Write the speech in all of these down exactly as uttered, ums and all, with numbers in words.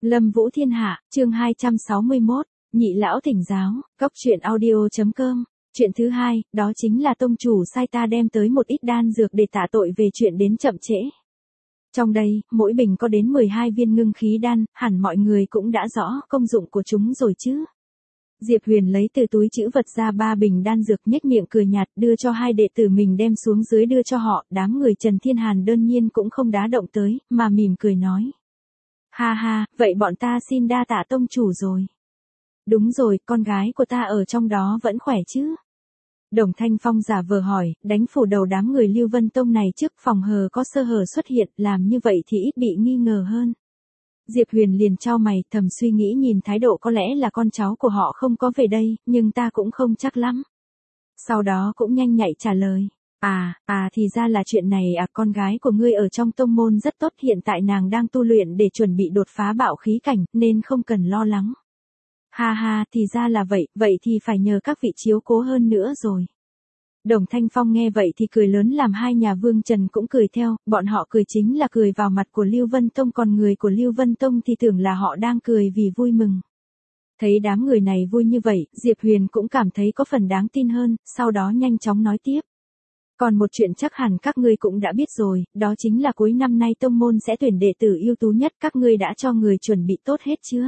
Lâm Vũ Thiên Hạ, chương hai trăm sáu mươi mốt, nhị lão thỉnh giáo, góc truyện audio.com. Chuyện thứ hai, đó chính là tông chủ sai ta đem tới một ít đan dược để tạ tội về chuyện đến chậm trễ. Trong đây, mỗi bình có đến mười hai viên ngưng khí đan, hẳn mọi người cũng đã rõ công dụng của chúng rồi chứ. Diệp Huyền lấy từ túi trữ vật ra ba bình đan dược, nhếch miệng cười nhạt, đưa cho hai đệ tử mình đem xuống dưới đưa cho họ. Đám người Trần Thiên Hàn đơn nhiên cũng không đá động tới, mà mỉm cười nói. Ha ha, vậy bọn ta xin đa tạ tông chủ rồi. Đúng rồi, con gái của ta ở trong đó vẫn khỏe chứ? Đồng Thanh Phong giả vờ hỏi, đánh phủ đầu đám người Lưu Vân Tông này trước phòng hờ có sơ hở xuất hiện, làm như vậy thì ít bị nghi ngờ hơn. Diệp Huyền liền chau mày, thầm suy nghĩ nhìn thái độ có lẽ là con cháu của họ không có về đây, nhưng ta cũng không chắc lắm. Sau đó cũng nhanh nhạy trả lời. À, à thì ra là chuyện này à, con gái của ngươi ở trong tông môn rất tốt, hiện tại nàng đang tu luyện để chuẩn bị đột phá bạo khí cảnh, nên không cần lo lắng. Ha ha, thì ra là vậy, vậy thì phải nhờ các vị chiếu cố hơn nữa rồi. Đồng Thanh Phong nghe vậy thì cười lớn, làm hai nhà Vương Trần cũng cười theo, bọn họ cười chính là cười vào mặt của Lưu Vân Tông, còn người của Lưu Vân Tông thì tưởng là họ đang cười vì vui mừng. Thấy đám người này vui như vậy, Diệp Huyền cũng cảm thấy có phần đáng tin hơn, sau đó nhanh chóng nói tiếp. Còn một chuyện chắc hẳn các ngươi cũng đã biết rồi, đó chính là cuối năm nay tông môn sẽ tuyển đệ tử ưu tú nhất, các ngươi đã cho người chuẩn bị tốt hết chưa?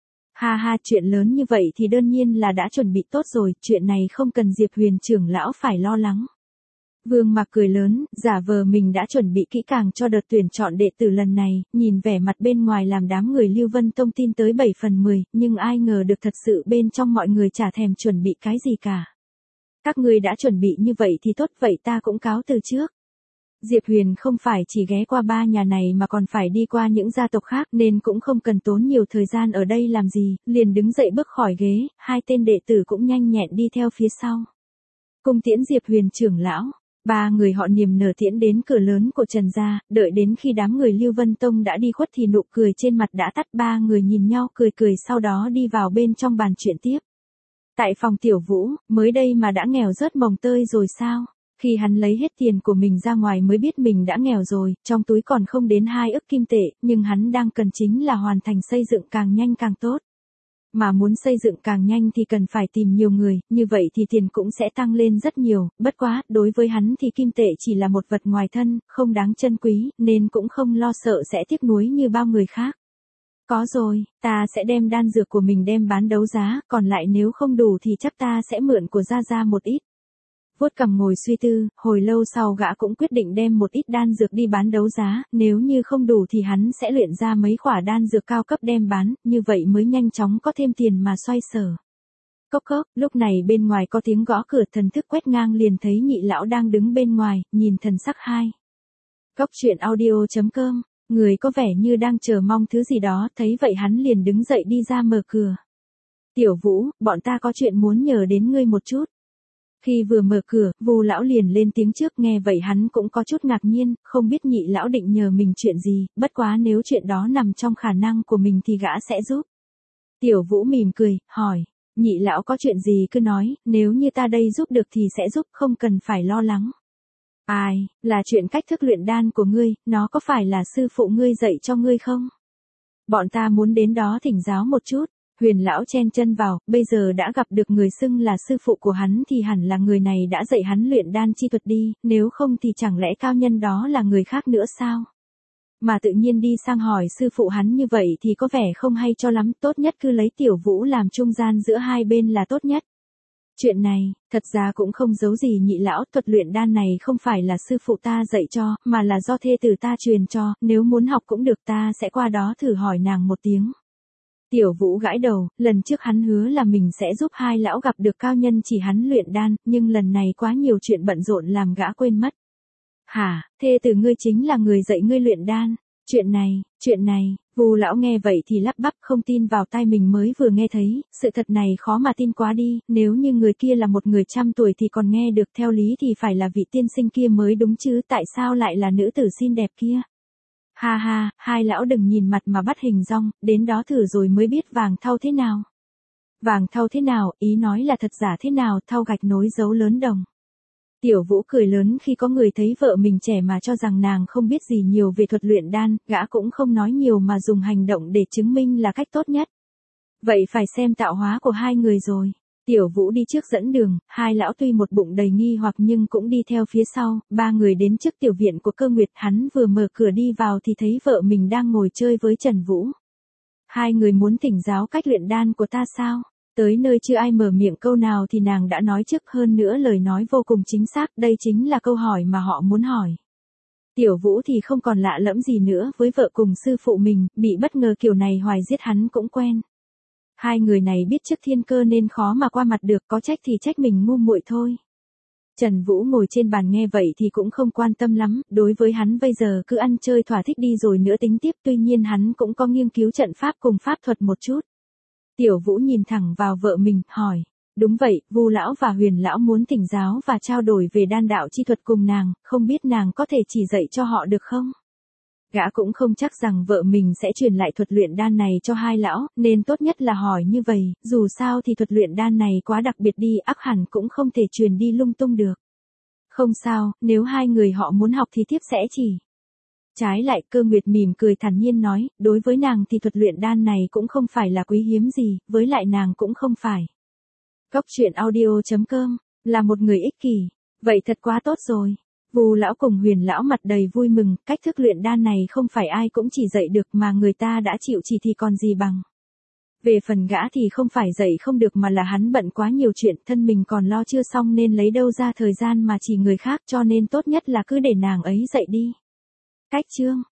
Ha ha, chuyện lớn như vậy thì đương nhiên là đã chuẩn bị tốt rồi, chuyện này không cần Diệp Huyền trưởng lão phải lo lắng. Vương Mạc cười lớn, giả vờ mình đã chuẩn bị kỹ càng cho đợt tuyển chọn đệ tử lần này, nhìn vẻ mặt bên ngoài làm đám người Lưu Vân Tông tin tới bảy phần mười, nhưng ai ngờ được thật sự bên trong mọi người chả thèm chuẩn bị cái gì cả. Các ngươi đã chuẩn bị như vậy thì tốt, vậy ta cũng cáo từ trước. Diệp Huyền không phải chỉ ghé qua ba nhà này mà còn phải đi qua những gia tộc khác, nên cũng không cần tốn nhiều thời gian ở đây làm gì, liền đứng dậy bước khỏi ghế, hai tên đệ tử cũng nhanh nhẹn đi theo phía sau. Cung tiễn Diệp Huyền trưởng lão, ba người họ niềm nở tiễn đến cửa lớn của Trần gia, đợi đến khi đám người Lưu Vân Tông đã đi khuất thì nụ cười trên mặt đã tắt, ba người nhìn nhau cười cười sau đó đi vào bên trong bàn chuyện tiếp. Tại phòng Tiểu Vũ, mới đây mà đã nghèo rớt mồng tơi rồi sao? Khi hắn lấy hết tiền của mình ra ngoài mới biết mình đã nghèo rồi, trong túi còn không đến hai ức kim tệ, nhưng hắn đang cần chính là hoàn thành xây dựng càng nhanh càng tốt. Mà muốn xây dựng càng nhanh thì cần phải tìm nhiều người, như vậy thì tiền cũng sẽ tăng lên rất nhiều, bất quá, đối với hắn thì kim tệ chỉ là một vật ngoài thân, không đáng trân quý, nên cũng không lo sợ sẽ tiếc nuối như bao người khác. Có rồi, ta sẽ đem đan dược của mình đem bán đấu giá, còn lại nếu không đủ thì chắc ta sẽ mượn của Gia Gia một ít. Vuốt cằm ngồi suy tư, hồi lâu sau gã cũng quyết định đem một ít đan dược đi bán đấu giá, nếu như không đủ thì hắn sẽ luyện ra mấy khỏa đan dược cao cấp đem bán, như vậy mới nhanh chóng có thêm tiền mà xoay sở. Cốc cốc, lúc này bên ngoài có tiếng gõ cửa, thần thức quét ngang liền thấy nhị lão đang đứng bên ngoài, nhìn thần sắc hai. Góc truyện audio.com, người có vẻ như đang chờ mong thứ gì đó, thấy vậy hắn liền đứng dậy đi ra mở cửa. Tiểu Vũ, bọn ta có chuyện muốn nhờ đến ngươi một chút. Khi vừa mở cửa, Vu lão liền lên tiếng trước, nghe vậy hắn cũng có chút ngạc nhiên, không biết nhị lão định nhờ mình chuyện gì, bất quá nếu chuyện đó nằm trong khả năng của mình thì gã sẽ giúp. Tiểu Vũ mỉm cười, hỏi, nhị lão có chuyện gì cứ nói, nếu như ta đây giúp được thì sẽ giúp, không cần phải lo lắng. Ai, là chuyện cách thức luyện đan của ngươi, nó có phải là sư phụ ngươi dạy cho ngươi không? Bọn ta muốn đến đó thỉnh giáo một chút. Huyền lão chen chân vào, bây giờ đã gặp được người xưng là sư phụ của hắn thì hẳn là người này đã dạy hắn luyện đan chi thuật đi, nếu không thì chẳng lẽ cao nhân đó là người khác nữa sao? Mà tự nhiên đi sang hỏi sư phụ hắn như vậy thì có vẻ không hay cho lắm, tốt nhất cứ lấy Tiểu Vũ làm trung gian giữa hai bên là tốt nhất. Chuyện này, thật ra cũng không giấu gì nhị lão, thuật luyện đan này không phải là sư phụ ta dạy cho, mà là do thê tử ta truyền cho, nếu muốn học cũng được, ta sẽ qua đó thử hỏi nàng một tiếng. Tiểu Vũ gãi đầu, lần trước hắn hứa là mình sẽ giúp hai lão gặp được cao nhân chỉ hắn luyện đan, nhưng lần này quá nhiều chuyện bận rộn làm gã quên mất. Hả, thê tử ngươi chính là người dạy ngươi luyện đan? Chuyện này, chuyện này, Vu lão nghe vậy thì lắp bắp không tin vào tai mình mới vừa nghe thấy, sự thật này khó mà tin quá đi, nếu như người kia là một người trăm tuổi thì còn nghe được, theo lý thì phải là vị tiên sinh kia mới đúng chứ, tại sao lại là nữ tử xinh đẹp kia? Ha ha, hai lão đừng nhìn mặt mà bắt hình dong, đến đó thử rồi mới biết vàng thau thế nào. Vàng thau thế nào, ý nói là thật giả thế nào, thau gạch nối dấu lớn đồng. Tiểu Vũ cười lớn khi có người thấy vợ mình trẻ mà cho rằng nàng không biết gì nhiều về thuật luyện đan, gã cũng không nói nhiều mà dùng hành động để chứng minh là cách tốt nhất. Vậy phải xem tạo hóa của hai người rồi. Tiểu Vũ đi trước dẫn đường, hai lão tuy một bụng đầy nghi hoặc nhưng cũng đi theo phía sau, ba người đến trước tiểu viện của Cơ Nguyệt, hắn vừa mở cửa đi vào thì thấy vợ mình đang ngồi chơi với Trần Vũ. Hai người muốn thỉnh giáo cách luyện đan của ta sao? Tới nơi chưa ai mở miệng câu nào thì nàng đã nói trước, hơn nữa lời nói vô cùng chính xác, đây chính là câu hỏi mà họ muốn hỏi. Tiểu Vũ thì không còn lạ lẫm gì nữa với vợ cùng sư phụ mình, bị bất ngờ kiểu này hoài giết hắn cũng quen. Hai người này biết trước thiên cơ nên khó mà qua mặt được, có trách thì trách mình ngu muội thôi. Trần Vũ ngồi trên bàn nghe vậy thì cũng không quan tâm lắm, đối với hắn bây giờ cứ ăn chơi thỏa thích đi rồi nữa tính tiếp, tuy nhiên hắn cũng có nghiên cứu trận pháp cùng pháp thuật một chút. Tiểu Vũ nhìn thẳng vào vợ mình, hỏi, đúng vậy, Vu lão và Huyền lão muốn thỉnh giáo và trao đổi về đan đạo chi thuật cùng nàng, không biết nàng có thể chỉ dạy cho họ được không? Gã cũng không chắc rằng vợ mình sẽ truyền lại thuật luyện đan này cho hai lão, nên tốt nhất là hỏi như vậy, dù sao thì thuật luyện đan này quá đặc biệt đi, ắt hẳn cũng không thể truyền đi lung tung được. Không sao, nếu hai người họ muốn học thì tiếp sẽ chỉ. Trái lại, Cơ Nguyệt mỉm cười thản nhiên nói, đối với nàng thì thuật luyện đan này cũng không phải là quý hiếm gì, với lại nàng cũng không phải. Góc truyện audio chấm com, là một người ích kỷ, vậy thật quá tốt rồi. Vu lão cùng Huyền lão mặt đầy vui mừng, cách thức luyện đan này không phải ai cũng chỉ dạy được mà người ta đã chịu chỉ thì còn gì bằng. Về phần gã thì không phải dạy không được mà là hắn bận quá nhiều chuyện, thân mình còn lo chưa xong nên lấy đâu ra thời gian mà chỉ người khác, cho nên tốt nhất là cứ để nàng ấy dạy đi. Cách chương